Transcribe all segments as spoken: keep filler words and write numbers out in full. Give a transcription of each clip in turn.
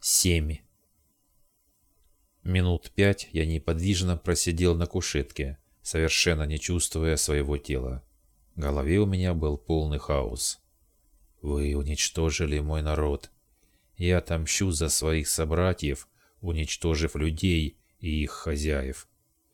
Семь. Минут пять я неподвижно просидел на кушетке, совершенно не чувствуя своего тела. В голове у меня был полный хаос. Вы уничтожили мой народ. Я отомщу за своих собратьев, уничтожив людей и их хозяев.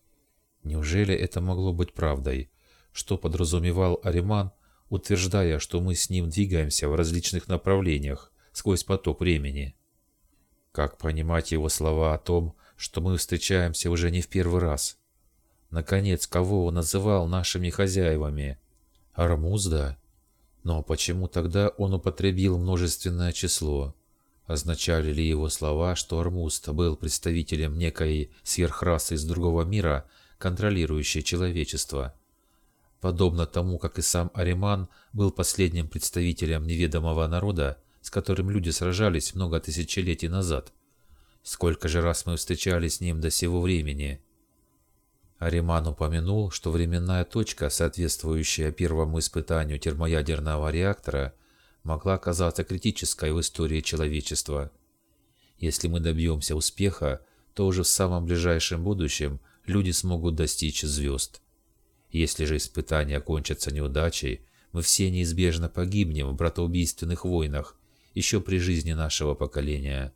Неужели это могло быть правдой? Что подразумевал Ариман, утверждая, что мы с ним двигаемся в различных направлениях сквозь поток времени? Как понимать его слова о том, что мы встречаемся уже не в первый раз? Наконец, кого он называл нашими хозяевами? Армузда? Но почему тогда он употребил множественное число? Означали ли его слова, что Армузд был представителем некой сверхрасы из другого мира, контролирующей человечество? Подобно тому, как и сам Ариман был последним представителем неведомого народа, с которым люди сражались много тысячелетий назад. Сколько же раз мы встречались с ним до сего времени? Ариман упомянул, что временная точка, соответствующая первому испытанию термоядерного реактора, могла оказаться критической в истории человечества. Если мы добьемся успеха, то уже в самом ближайшем будущем люди смогут достичь звезд. Если же испытания окончатся неудачей, мы все неизбежно погибнем в братоубийственных войнах, еще при жизни нашего поколения.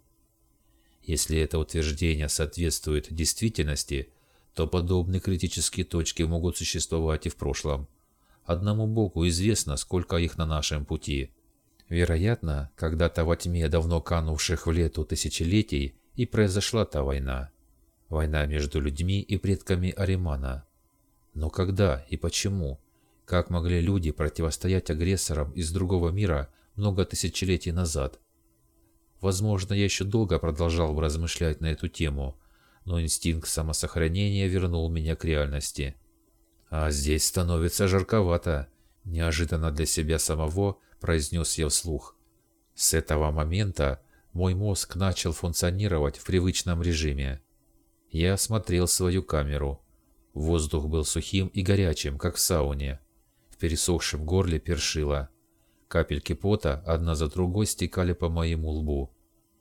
Если это утверждение соответствует действительности, то подобные критические точки могут существовать и в прошлом. Одному Богу известно, сколько их на нашем пути. Вероятно, когда-то во тьме давно канувших в лету тысячелетий и произошла та война. Война между людьми и предками Аримана. Но когда и почему? Как могли люди противостоять агрессорам из другого мира много тысячелетий назад? Возможно, я еще долго продолжал бы размышлять на эту тему, но инстинкт самосохранения вернул меня к реальности. «А здесь становится жарковато», – неожиданно для себя самого произнес я вслух. С этого момента мой мозг начал функционировать в привычном режиме. Я осмотрел свою камеру. Воздух был сухим и горячим, как в сауне. В пересохшем горле першило. Капельки пота одна за другой стекали по моему лбу.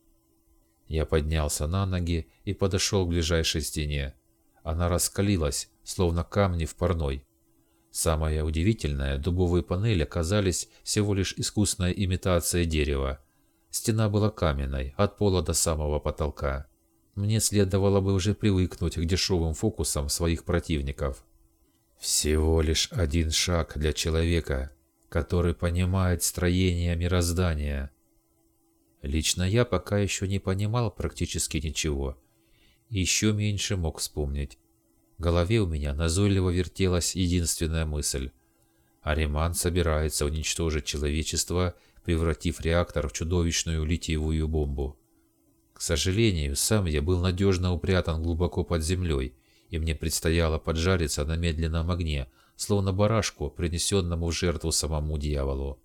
Я поднялся на ноги и подошел к ближайшей стене. Она раскалилась, словно камни в парной. Самое удивительное, дубовые панели оказались всего лишь искусной имитацией дерева. Стена была каменной, от пола до самого потолка. Мне следовало бы уже привыкнуть к дешевым фокусам своих противников. Всего лишь один шаг для человека, который понимает строение мироздания. Лично я пока еще не понимал практически ничего. Еще меньше мог вспомнить. В голове у меня назойливо вертелась единственная мысль. Ариман собирается уничтожить человечество, превратив реактор в чудовищную литиевую бомбу. К сожалению, сам я был надежно упрятан глубоко под землей, и мне предстояло поджариться на медленном огне, словно барашку, принесенному в жертву самому дьяволу.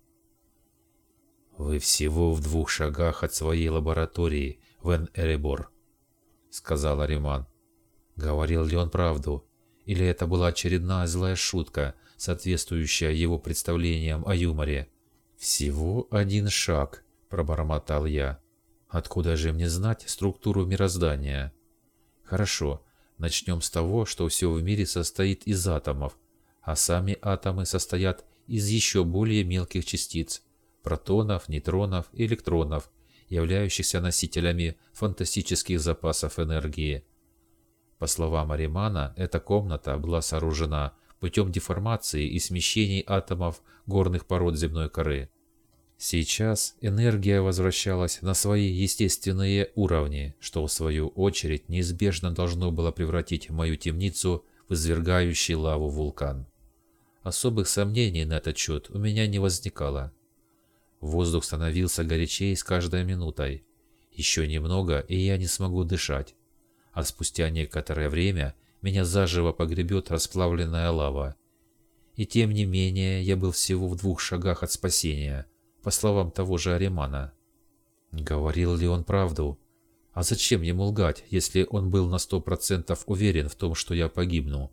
«Вы всего в двух шагах от своей лаборатории, Вен-Эребор», — сказал Ариман. Говорил ли он правду, или это была очередная злая шутка, соответствующая его представлениям о юморе? «Всего один шаг», — пробормотал я. «Откуда же мне знать структуру мироздания?» «Хорошо, начнем с того, что все в мире состоит из атомов, а сами атомы состоят из еще более мелких частиц – протонов, нейтронов, электронов, являющихся носителями фантастических запасов энергии. По словам Аримана, эта комната была сооружена путем деформации и смещений атомов горных пород земной коры. Сейчас энергия возвращалась на свои естественные уровни, что в свою очередь неизбежно должно было превратить мою темницу в извергающий лаву вулкан. Особых сомнений на этот счет у меня не возникало. Воздух становился горячее с каждой минутой. Еще немного, и я не смогу дышать. А спустя некоторое время меня заживо погребет расплавленная лава. И тем не менее, я был всего в двух шагах от спасения, по словам того же Аримана. Говорил ли он правду? А зачем ему лгать, если он был на сто процентов уверен в том, что я погибну?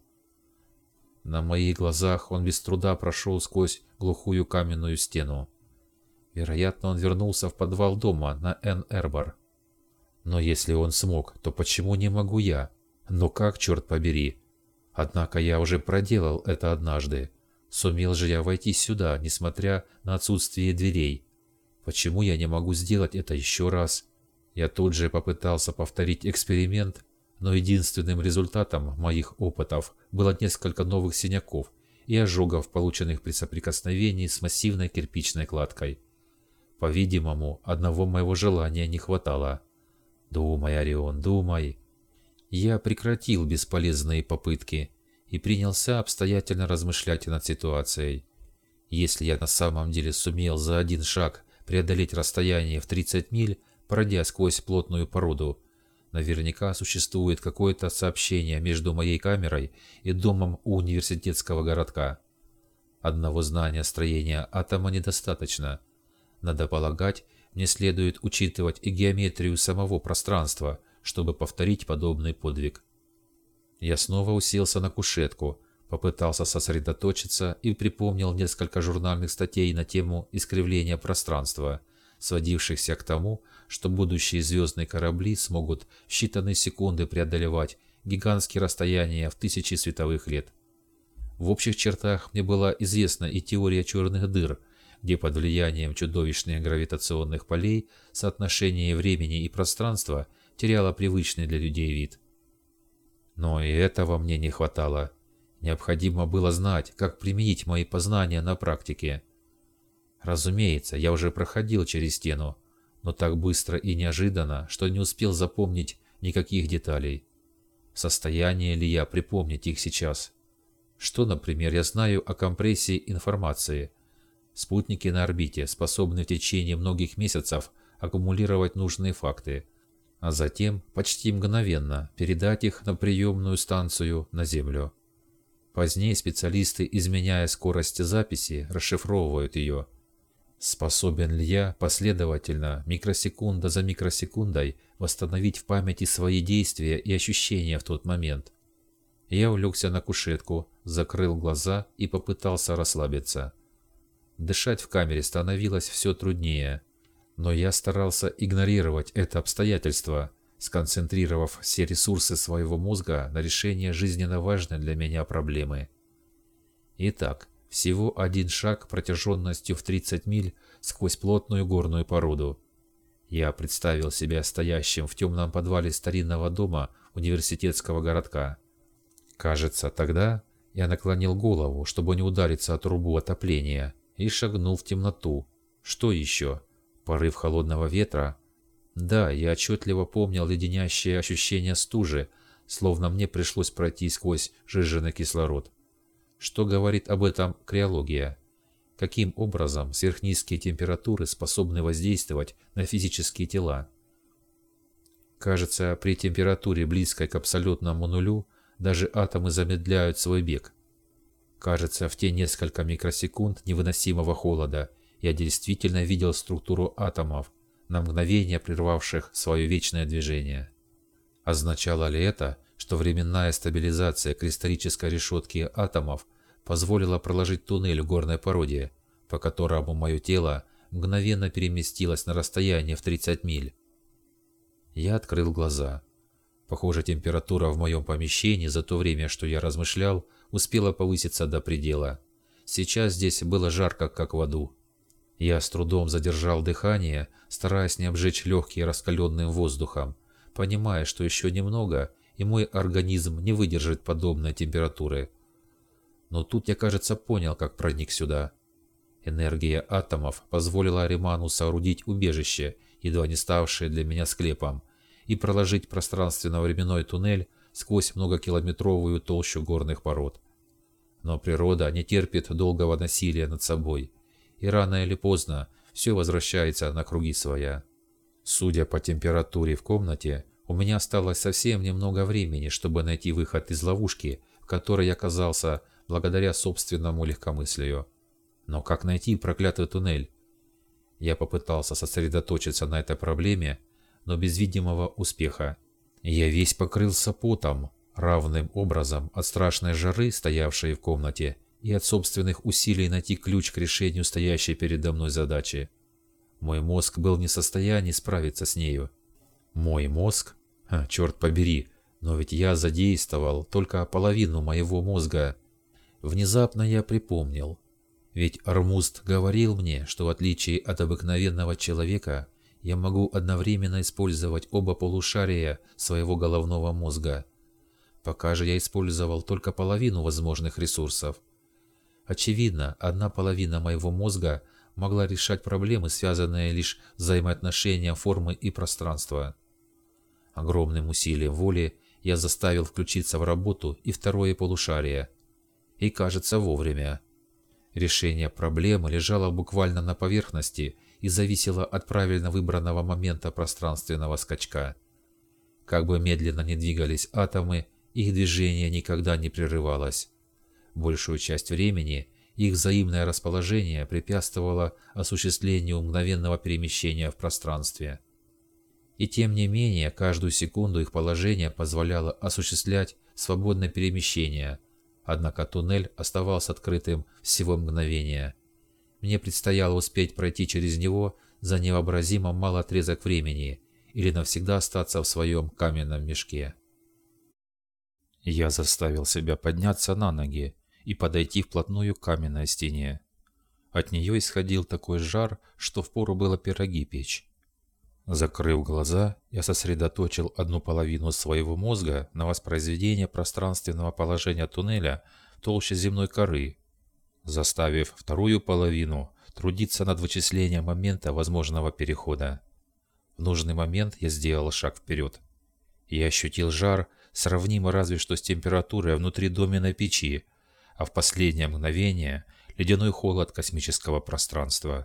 На моих глазах он без труда прошел сквозь глухую каменную стену. Вероятно, он вернулся в подвал дома на Эн-Эрбор. Но если он смог, то почему не могу я? Но как, черт побери? Однако я уже проделал это однажды. Сумел же я войти сюда, несмотря на отсутствие дверей. Почему я не могу сделать это еще раз? Я тут же попытался повторить эксперимент, но единственным результатом моих опытов было несколько новых синяков и ожогов, полученных при соприкосновении с массивной кирпичной кладкой. По-видимому, одного моего желания не хватало. Думай, Орион, думай. Я прекратил бесполезные попытки и принялся обстоятельно размышлять над ситуацией. Если я на самом деле сумел за один шаг преодолеть расстояние в тридцать миль, пройдя сквозь плотную породу, наверняка существует какое-то сообщение между моей камерой и домом у университетского городка. Одного знания строения атома недостаточно. Надо полагать, мне следует учитывать и геометрию самого пространства, чтобы повторить подобный подвиг. Я снова уселся на кушетку, попытался сосредоточиться и припомнил несколько журнальных статей на тему искривления пространства, сводившихся к тому, что будущие звездные корабли смогут в считанные секунды преодолевать гигантские расстояния в тысячи световых лет. В общих чертах мне была известна и теория черных дыр, где под влиянием чудовищных гравитационных полей соотношение времени и пространства теряло привычный для людей вид. Но и этого мне не хватало. Необходимо было знать, как применить мои познания на практике. Разумеется, я уже проходил через стену, но так быстро и неожиданно, что не успел запомнить никаких деталей. В состоянии ли я припомнить их сейчас? Что, например, я знаю о компрессии информации? Спутники на орбите способны в течение многих месяцев аккумулировать нужные факты, а затем почти мгновенно передать их на приемную станцию на Землю. Позднее специалисты, изменяя скорость записи, расшифровывают ее. Способен ли я последовательно, микросекунда за микросекундой, восстановить в памяти свои действия и ощущения в тот момент? Я улегся на кушетку, закрыл глаза и попытался расслабиться. Дышать в камере становилось все труднее, но я старался игнорировать это обстоятельство, сконцентрировав все ресурсы своего мозга на решение жизненно важной для меня проблемы. Итак, всего один шаг протяженностью в тридцать миль сквозь плотную горную породу. Я представил себя стоящим в темном подвале старинного дома университетского городка. Кажется, тогда я наклонил голову, чтобы не удариться о трубу отопления, и шагнул в темноту. Что еще? Порыв холодного ветра? Да, я отчетливо помнил леденящее ощущение стужи, словно мне пришлось пройти сквозь сжиженный кислород. Что говорит об этом криология? Каким образом сверхнизкие температуры способны воздействовать на физические тела? Кажется, при температуре, близкой к абсолютному нулю, даже атомы замедляют свой бег. Кажется, в те несколько микросекунд невыносимого холода я действительно видел структуру атомов, на мгновение прервавших свое вечное движение. Означало ли это, что временная стабилизация кристаллической решетки атомов позволила проложить туннель в горной породе, по которому мое тело мгновенно переместилось на расстояние в тридцать миль? Я открыл глаза. Похоже, температура в моем помещении за то время, что я размышлял, успела повыситься до предела. Сейчас здесь было жарко, как в аду. Я с трудом задержал дыхание, стараясь не обжечь легкие раскаленным воздухом, понимая, что еще немного, и мой организм не выдержит подобной температуры. Но тут я, кажется, понял, как проник сюда. Энергия атомов позволила Ариману соорудить убежище, едва не ставшее для меня склепом, и проложить пространственно-временной туннель сквозь многокилометровую толщу горных пород. Но природа не терпит долгого насилия над собой, и рано или поздно все возвращается на круги своя. Судя по температуре в комнате, у меня осталось совсем немного времени, чтобы найти выход из ловушки, в которой я оказался благодаря собственному легкомыслию. Но как найти проклятый туннель? Я попытался сосредоточиться на этой проблеме, но без видимого успеха. Я весь покрылся потом, равным образом от страшной жары, стоявшей в комнате, и от собственных усилий найти ключ к решению стоящей передо мной задачи. Мой мозг был не в состоянии справиться с нею. Мой мозг? Ха, черт побери, но ведь я задействовал только половину моего мозга. Внезапно я припомнил. Ведь Армуст говорил мне, что в отличие от обыкновенного человека, я могу одновременно использовать оба полушария своего головного мозга. Пока же я использовал только половину возможных ресурсов. Очевидно, одна половина моего мозга могла решать проблемы, связанные лишь с взаимоотношением формы и пространства. Огромным усилием воли я заставил включиться в работу и второе полушарие. И, кажется, вовремя. Решение проблемы лежало буквально на поверхности и зависело от правильно выбранного момента пространственного скачка. Как бы медленно ни двигались атомы, их движение никогда не прерывалось. Большую часть времени их взаимное расположение препятствовало осуществлению мгновенного перемещения в пространстве. И тем не менее, каждую секунду их положение позволяло осуществлять свободное перемещение, однако туннель оставался открытым всего мгновения. Мне предстояло успеть пройти через него за невообразимо малый отрезок времени или навсегда остаться в своем каменном мешке. Я заставил себя подняться на ноги и подойти вплотную к каменной стене. От нее исходил такой жар, что впору было пироги печь. Закрыв глаза, я сосредоточил одну половину своего мозга на воспроизведение пространственного положения туннеля в толще земной коры, заставив вторую половину трудиться над вычислением момента возможного перехода. В нужный момент я сделал шаг вперед. Я ощутил жар, сравнимый разве что с температурой внутри доменной печи, а в последнее мгновение ледяной холод космического пространства.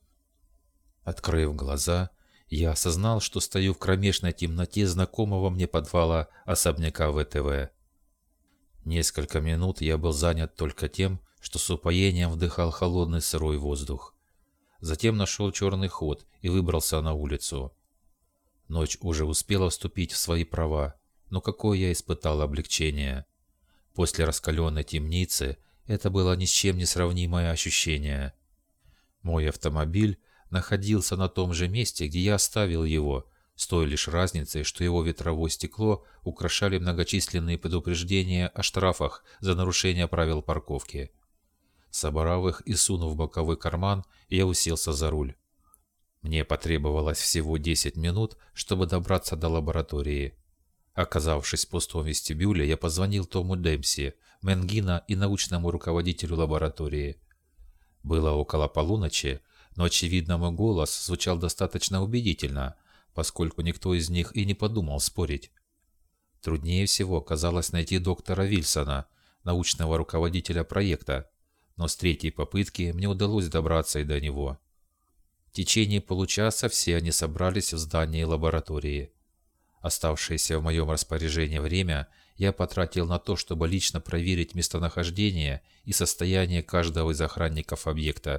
Открыв глаза, я осознал, что стою в кромешной темноте знакомого мне подвала особняка вэ тэ вэ. Несколько минут я был занят только тем, что с упоением вдыхал холодный сырой воздух. Затем нашел черный ход и выбрался на улицу. Ночь уже успела вступить в свои права, но какое я испытал облегчение. После раскаленной темницы это было ни с чем не сравнимое ощущение. Мой автомобиль находился на том же месте, где я оставил его, с той лишь разницей, что его ветровое стекло украшали многочисленные предупреждения о штрафах за нарушение правил парковки. Собрав их и сунув в боковой карман, я уселся за руль. Мне потребовалось всего десять минут, чтобы добраться до лаборатории. Оказавшись в пустом вестибюле, я позвонил Тому Демпси, Менгина и научному руководителю лаборатории. Было около полуночи, но, очевидно, мой голос звучал достаточно убедительно, поскольку никто из них и не подумал спорить. Труднее всего оказалось найти доктора Вильсона, научного руководителя проекта, но с третьей попытки мне удалось добраться и до него. В течение получаса все они собрались в здании лаборатории. Оставшееся в моем распоряжении время я потратил на то, чтобы лично проверить местонахождение и состояние каждого из охранников объекта.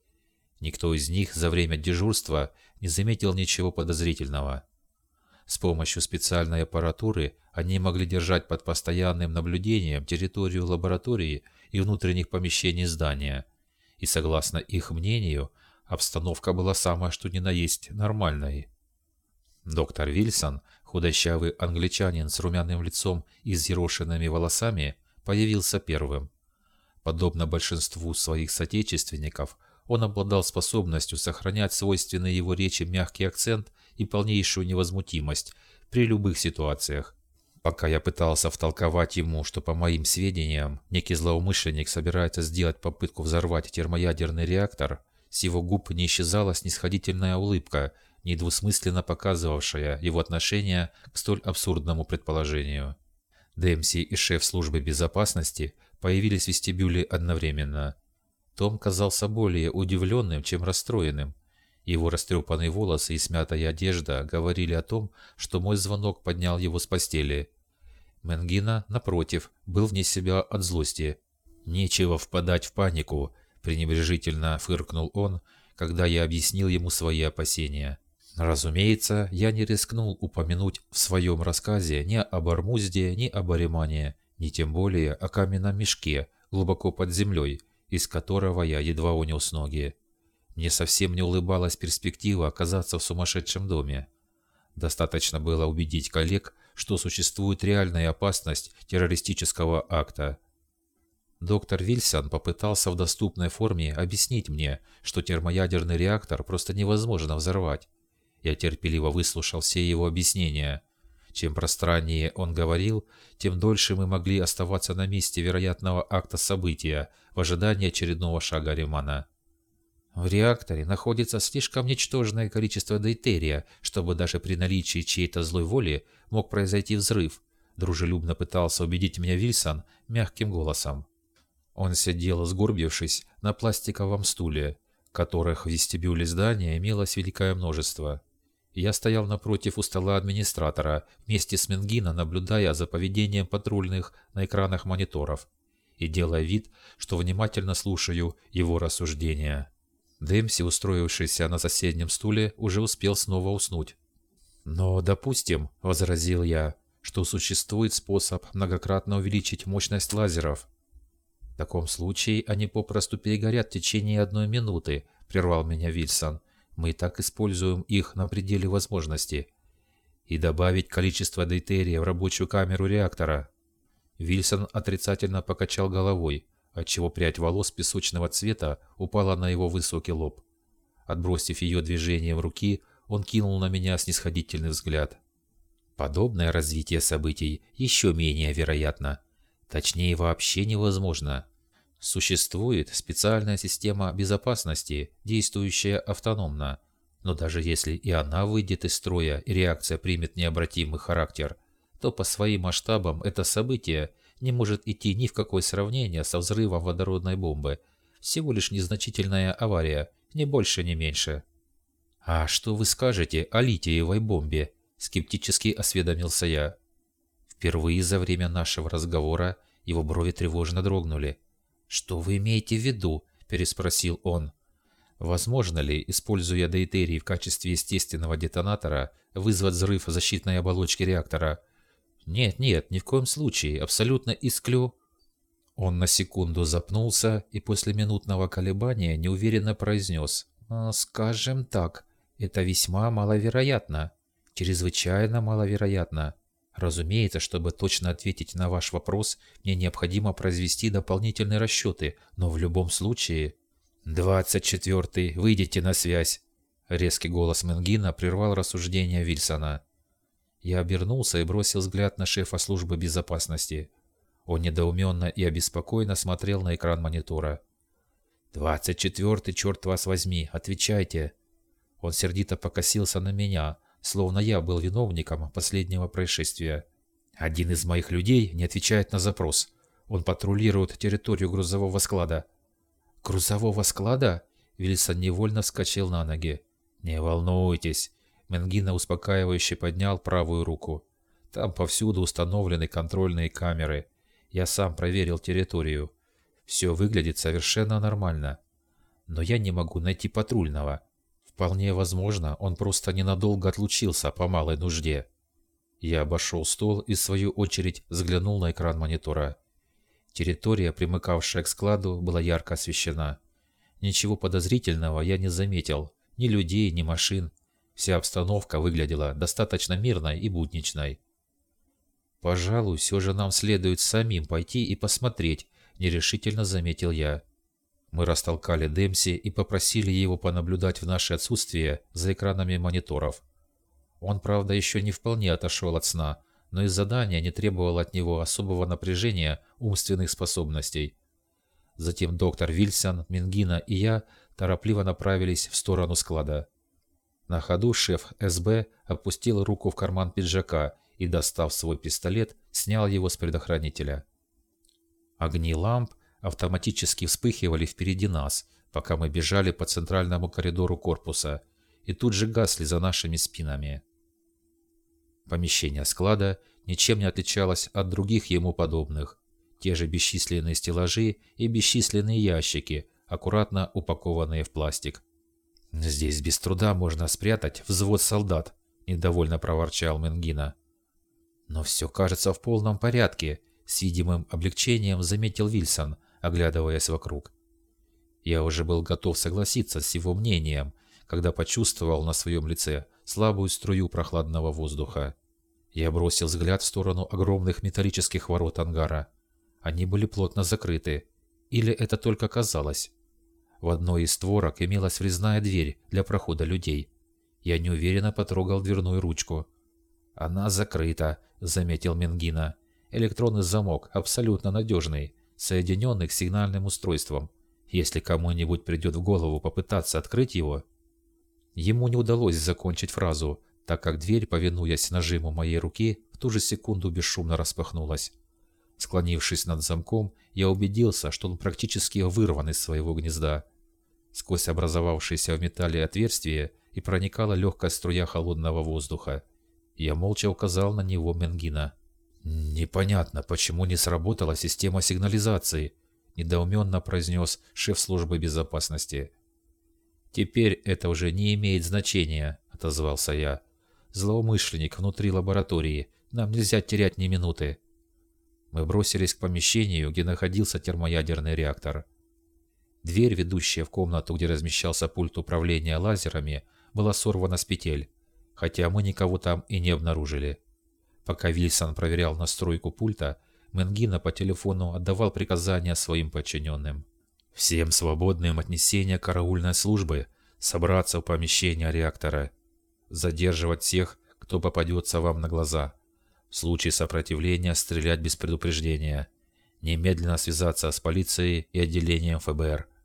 Никто из них за время дежурства не заметил ничего подозрительного. С помощью специальной аппаратуры они могли держать под постоянным наблюдением территорию лаборатории и внутренних помещений здания, и, согласно их мнению, обстановка была самая что ни на есть нормальной. Доктор Вильсон, худощавый англичанин с румяным лицом и взъерошенными волосами, появился первым. Подобно большинству своих соотечественников, он обладал способностью сохранять свойственный его речи мягкий акцент и полнейшую невозмутимость при любых ситуациях. Пока я пытался втолковать ему, что, по моим сведениям, некий злоумышленник собирается сделать попытку взорвать термоядерный реактор, с его губ не исчезала снисходительная улыбка, недвусмысленно показывавшая его отношение к столь абсурдному предположению. Демпси и шеф службы безопасности появились в вестибюле одновременно. Том казался более удивленным, чем расстроенным. Его растрепанные волосы и смятая одежда говорили о том, что мой звонок поднял его с постели. Менгина, напротив, был вне себя от злости. «Нечего впадать в панику», – пренебрежительно фыркнул он, когда я объяснил ему свои опасения. Разумеется, я не рискнул упомянуть в своем рассказе ни об Армузде, ни об Аримане, ни тем более о каменном мешке, глубоко под землей, из которого я едва унес ноги. Мне совсем не улыбалась перспектива оказаться в сумасшедшем доме. Достаточно было убедить коллег, что существует реальная опасность террористического акта. Доктор Вильсон попытался в доступной форме объяснить мне, что термоядерный реактор просто невозможно взорвать. Я терпеливо выслушал все его объяснения. Чем пространнее он говорил, тем дольше мы могли оставаться на месте вероятного акта события в ожидании очередного шага Римана. В реакторе находится слишком ничтожное количество дейтерия, чтобы даже при наличии чьей-то злой воли мог произойти взрыв, дружелюбно пытался убедить меня Вильсон мягким голосом. Он сидел, сгорбившись, на пластиковом стуле, которых в вестибюле здания имелось великое множество. Я стоял напротив у стола администратора, вместе с Менгино, наблюдая за поведением патрульных на экранах мониторов и делая вид, что внимательно слушаю его рассуждения. Демпси, устроившийся на соседнем стуле, уже успел снова уснуть. «Но, допустим, — возразил я, — что существует способ многократно увеличить мощность лазеров. В таком случае они попросту перегорят в течение одной минуты, — прервал меня Вильсон. Мы и так используем их на пределе возможностей. И добавить количество дейтерия в рабочую камеру реактора». Вильсон отрицательно покачал головой, отчего прядь волос песочного цвета упала на его высокий лоб. Отбросив ее движением руки, он кинул на меня снисходительный взгляд. Подобное развитие событий еще менее вероятно. Точнее, вообще невозможно. Существует специальная система безопасности, действующая автономно. Но даже если и она выйдет из строя и реакция примет необратимый характер, то по своим масштабам это событие не может идти ни в какое сравнение со взрывом водородной бомбы. Всего лишь незначительная авария, ни больше, ни меньше. «А что вы скажете о литиевой бомбе?» – скептически осведомился я. Впервые за время нашего разговора его брови тревожно дрогнули. «Что вы имеете в виду?» – переспросил он. «Возможно ли, используя дейтерий в качестве естественного детонатора, вызвать взрыв защитной оболочки реактора?» «Нет, нет, ни в коем случае, абсолютно исклю...» Он на секунду запнулся и после минутного колебания неуверенно произнес. «Скажем так, это весьма маловероятно, чрезвычайно маловероятно. Разумеется, чтобы точно ответить на ваш вопрос, мне необходимо произвести дополнительные расчеты, но в любом случае...» «Двадцать четвертый, выйдите на связь!» Резкий голос Менгино прервал рассуждения Вильсона. Я обернулся и бросил взгляд на шефа службы безопасности. Он недоуменно и обеспокоенно смотрел на экран монитора. «Двадцать четвертый, черт вас возьми, отвечайте!» Он сердито покосился на меня, словно я был виновником последнего происшествия. «Один из моих людей не отвечает на запрос. Он патрулирует территорию грузового склада». «Грузового склада?» Вильсон невольно вскочил на ноги. «Не волнуйтесь». Менгино успокаивающе поднял правую руку. «Там повсюду установлены контрольные камеры. Я сам проверил территорию. Все выглядит совершенно нормально. Но я не могу найти патрульного. Вполне возможно, он просто ненадолго отлучился по малой нужде». Я обошел стол и в свою очередь взглянул на экран монитора. Территория, примыкавшая к складу, была ярко освещена. Ничего подозрительного я не заметил. Ни людей, ни машин. Вся обстановка выглядела достаточно мирной и будничной. «Пожалуй, все же нам следует самим пойти и посмотреть», – нерешительно заметил я. Мы растолкали Демпси и попросили его понаблюдать в наше отсутствие за экранами мониторов. Он, правда, еще не вполне отошел от сна, но и задание не требовало от него особого напряжения умственных способностей. Затем доктор Вильсон, Менгино и я торопливо направились в сторону склада. На ходу шеф эс бэ опустил руку в карман пиджака и, достав свой пистолет, снял его с предохранителя. Огни ламп автоматически вспыхивали впереди нас, пока мы бежали по центральному коридору корпуса, и тут же гасли за нашими спинами. Помещение склада ничем не отличалось от других ему подобных. Те же бесчисленные стеллажи и бесчисленные ящики, аккуратно упакованные в пластик. «Здесь без труда можно спрятать взвод солдат», – недовольно проворчал Менгино. «Но все кажется в полном порядке», – с видимым облегчением заметил Вильсон, оглядываясь вокруг. Я уже был готов согласиться с его мнением, когда почувствовал на своем лице слабую струю прохладного воздуха. Я бросил взгляд в сторону огромных металлических ворот ангара. Они были плотно закрыты. Или это только казалось? В одной из створок имелась врезная дверь для прохода людей. Я неуверенно потрогал дверную ручку. «Она закрыта», — заметил Менгина. «Электронный замок абсолютно надежный, соединенный к сигнальным устройствам. Если кому-нибудь придет в голову попытаться открыть его...» Ему не удалось закончить фразу, так как дверь, повинуясь нажиму моей руки, в ту же секунду бесшумно распахнулась. Склонившись над замком, я убедился, что он практически вырван из своего гнезда. Сквозь образовавшееся в металле отверстие и проникала легкая струя холодного воздуха. Я молча указал на него Менгина. «Непонятно, почему не сработала система сигнализации», — недоуменно произнес шеф службы безопасности. «Теперь это уже не имеет значения», — отозвался я. «Злоумышленник внутри лаборатории. Нам нельзя терять ни минуты». Мы бросились к помещению, где находился термоядерный реактор. Дверь, ведущая в комнату, где размещался пульт управления лазерами, была сорвана с петель, хотя мы никого там и не обнаружили. Пока Вильсон проверял настройку пульта, Менгина по телефону отдавал приказания своим подчиненным. «Всем свободным от несения караульной службы собраться в помещение реактора. Задерживать всех, кто попадется вам на глаза. В случае сопротивления стрелять без предупреждения. Немедленно связаться с полицией и отделением эф бэ эр».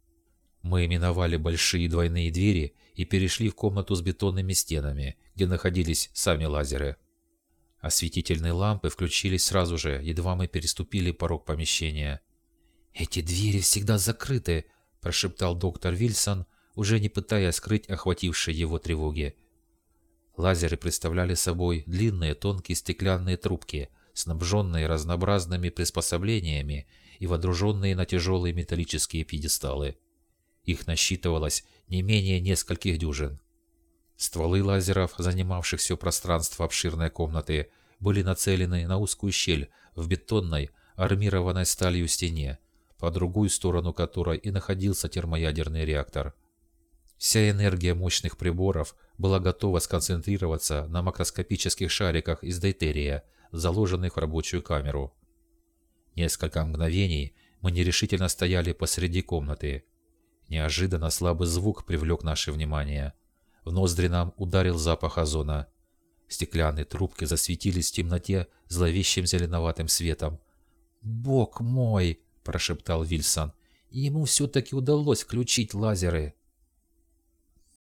Мы миновали большие двойные двери и перешли в комнату с бетонными стенами, где находились сами лазеры. Осветительные лампы включились сразу же, едва мы переступили порог помещения. «Эти двери всегда закрыты», – прошептал доктор Вильсон, уже не пытаясь скрыть охватившей его тревоги. Лазеры представляли собой длинные тонкие стеклянные трубки, снабженные разнообразными приспособлениями и водруженные на тяжелые металлические пьедесталы. Их насчитывалось не менее нескольких дюжин. Стволы лазеров, занимавших все пространство обширной комнаты, были нацелены на узкую щель в бетонной, армированной сталью стене, по другую сторону которой и находился термоядерный реактор. Вся энергия мощных приборов была готова сконцентрироваться на макроскопических шариках из дейтерия, заложенных в рабочую камеру. Несколько мгновений мы нерешительно стояли посреди комнаты. Неожиданно слабый звук привлек наше внимание. В ноздри нам ударил запах озона. Стеклянные трубки засветились в темноте зловещим зеленоватым светом. «Бог мой!» – прошептал Вильсон. «Ему все-таки удалось включить лазеры!»